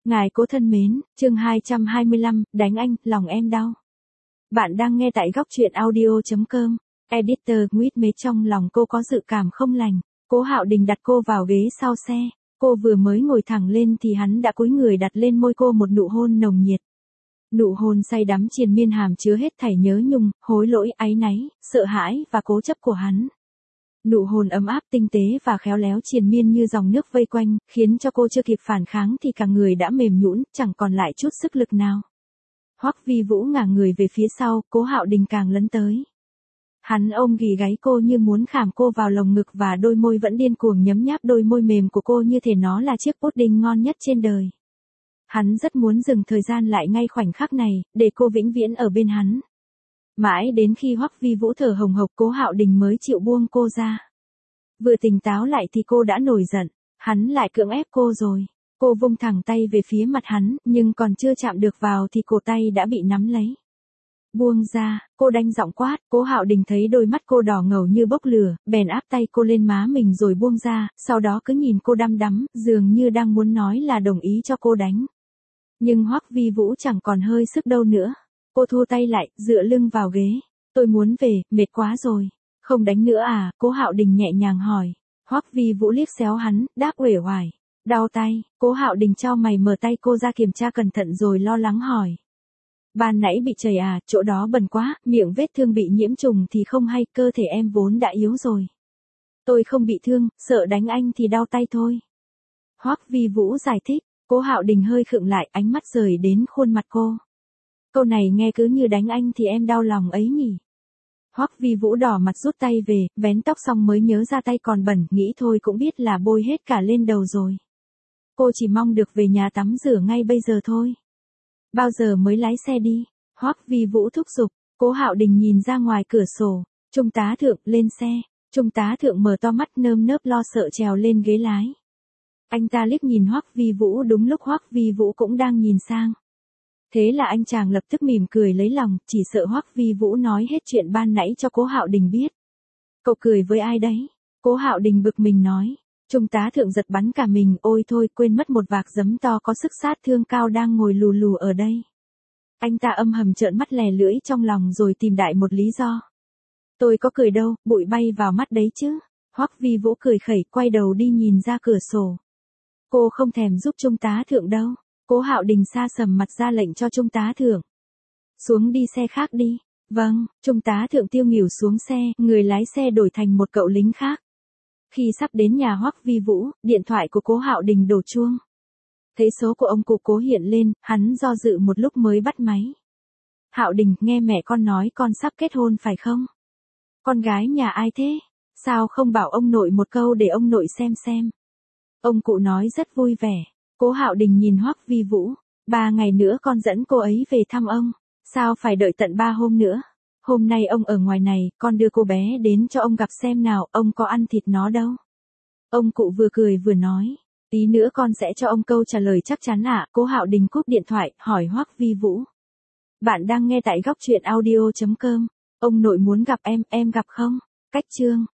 Ngài cố thân mến, chương 225, đánh anh, lòng em đau. Bạn đang nghe tại góc truyện audio.com. Editor Nguyết Mế trong lòng cô có dự cảm không lành. Cố Hạo Đình đặt cô vào ghế sau xe. Cô vừa mới ngồi thẳng lên thì hắn đã cúi người đặt lên môi cô một nụ hôn nồng nhiệt. Nụ hôn say đắm triền miên hàm chứa hết thảy nhớ nhung, hối lỗi, áy náy, sợ hãi và cố chấp của hắn. Nụ hôn ấm áp tinh tế và khéo léo triền miên như dòng nước vây quanh, khiến cho cô chưa kịp phản kháng thì cả người đã mềm nhũn, chẳng còn lại chút sức lực nào. Hoắc Vi Vũ ngả người về phía sau, Cố Hạo Đình càng lấn tới. Hắn ôm ghì gáy cô như muốn khảm cô vào lồng ngực và đôi môi vẫn điên cuồng nhấm nháp đôi môi mềm của cô như thể nó là chiếc pudding ngon nhất trên đời. Hắn rất muốn dừng thời gian lại ngay khoảnh khắc này, để cô vĩnh viễn ở bên hắn. Mãi đến khi Hoắc Vi Vũ thở hồng hộc Cố Hạo Đình mới chịu buông cô ra. Vừa tỉnh táo lại thì cô đã nổi giận, hắn lại cưỡng ép cô rồi. Cô vung thẳng tay về phía mặt hắn, nhưng còn chưa chạm được vào thì cổ tay đã bị nắm lấy. Buông ra, cô đanh giọng quát, Cố Hạo Đình thấy đôi mắt cô đỏ ngầu như bốc lửa, bèn áp tay cô lên má mình rồi buông ra, sau đó cứ nhìn cô đăm đắm, dường như đang muốn nói là đồng ý cho cô đánh. Nhưng Hoắc Vi Vũ chẳng còn hơi sức đâu nữa. Cô thu tay lại, dựa lưng vào ghế. Tôi muốn về, mệt quá rồi. Không đánh nữa à? Cố Hạo Đình nhẹ nhàng hỏi. Hoắc Vi Vũ liếc xéo hắn, đáp uể oải. Đau tay. Cố Hạo Đình chau mày mở tay cô ra kiểm tra cẩn thận rồi lo lắng hỏi. Ban nãy bị chảy à? Chỗ đó bẩn quá, miệng vết thương bị nhiễm trùng thì không hay, cơ thể em vốn đã yếu rồi. Tôi không bị thương, sợ đánh anh thì đau tay thôi. Hoắc Vi Vũ giải thích. Cố Hạo Đình hơi khựng lại, ánh mắt rời đến khuôn mặt cô. Câu này nghe cứ như đánh anh thì em đau lòng ấy nhỉ. Hoắc Vi Vũ đỏ mặt rút tay về, vén tóc xong mới nhớ ra tay còn bẩn, nghĩ thôi cũng biết là bôi hết cả lên đầu rồi. Cô chỉ mong được về nhà tắm rửa ngay bây giờ thôi. Bao giờ mới lái xe đi? Hoắc Vi Vũ thúc giục. Cố Hạo Đình nhìn ra ngoài cửa sổ. Trung tá thượng, lên xe. Trung tá thượng mở to mắt nơm nớp lo sợ trèo lên ghế lái. Anh ta liếc nhìn Hoắc Vi Vũ đúng lúc Hoắc Vi Vũ cũng đang nhìn sang. Thế là anh chàng lập tức mỉm cười lấy lòng, chỉ sợ Hoắc Vi Vũ nói hết chuyện ban nãy cho Cố Hạo Đình biết. Cậu cười với ai đấy? Cố Hạo Đình bực mình nói. Trung tá thượng giật bắn cả mình, ôi thôi quên mất một vạc giấm to có sức sát thương cao đang ngồi lù lù ở đây. Anh ta âm thầm trợn mắt lè lưỡi trong lòng rồi tìm đại một lý do. Tôi có cười đâu, bụi bay vào mắt đấy chứ. Hoắc Vi Vũ cười khẩy quay đầu đi nhìn ra cửa sổ. Cô không thèm giúp Trung tá thượng đâu. Cố Hạo Đình sa sầm mặt ra lệnh cho Trung tá thượng. Xuống đi xe khác đi. Vâng, Trung tá thượng tiêu nghỉu xuống xe, người lái xe đổi thành một cậu lính khác. Khi sắp đến nhà Hoắc Vi Vũ, điện thoại của Cố Hạo Đình đổ chuông. Thấy số của ông cụ Cố hiện lên, hắn do dự một lúc mới bắt máy. Hạo Đình, nghe mẹ con nói con sắp kết hôn phải không? Con gái nhà ai thế? Sao không bảo ông nội một câu để ông nội xem. Ông cụ nói rất vui vẻ. Cố Hạo Đình nhìn Hoắc Vi Vũ. 3 ngày nữa con dẫn cô ấy về thăm ông. Sao phải đợi tận 3 hôm nữa? Hôm nay ông ở ngoài này, con đưa cô bé đến cho ông gặp xem nào, ông có ăn thịt nó đâu. Ông cụ vừa cười vừa nói. Tí nữa con sẽ cho ông câu trả lời chắc chắn ạ. Cố Hạo Đình cúp điện thoại, hỏi Hoắc Vi Vũ. Bạn đang nghe tại góc truyện audio.com. Ông nội muốn gặp em gặp không? Cách chương.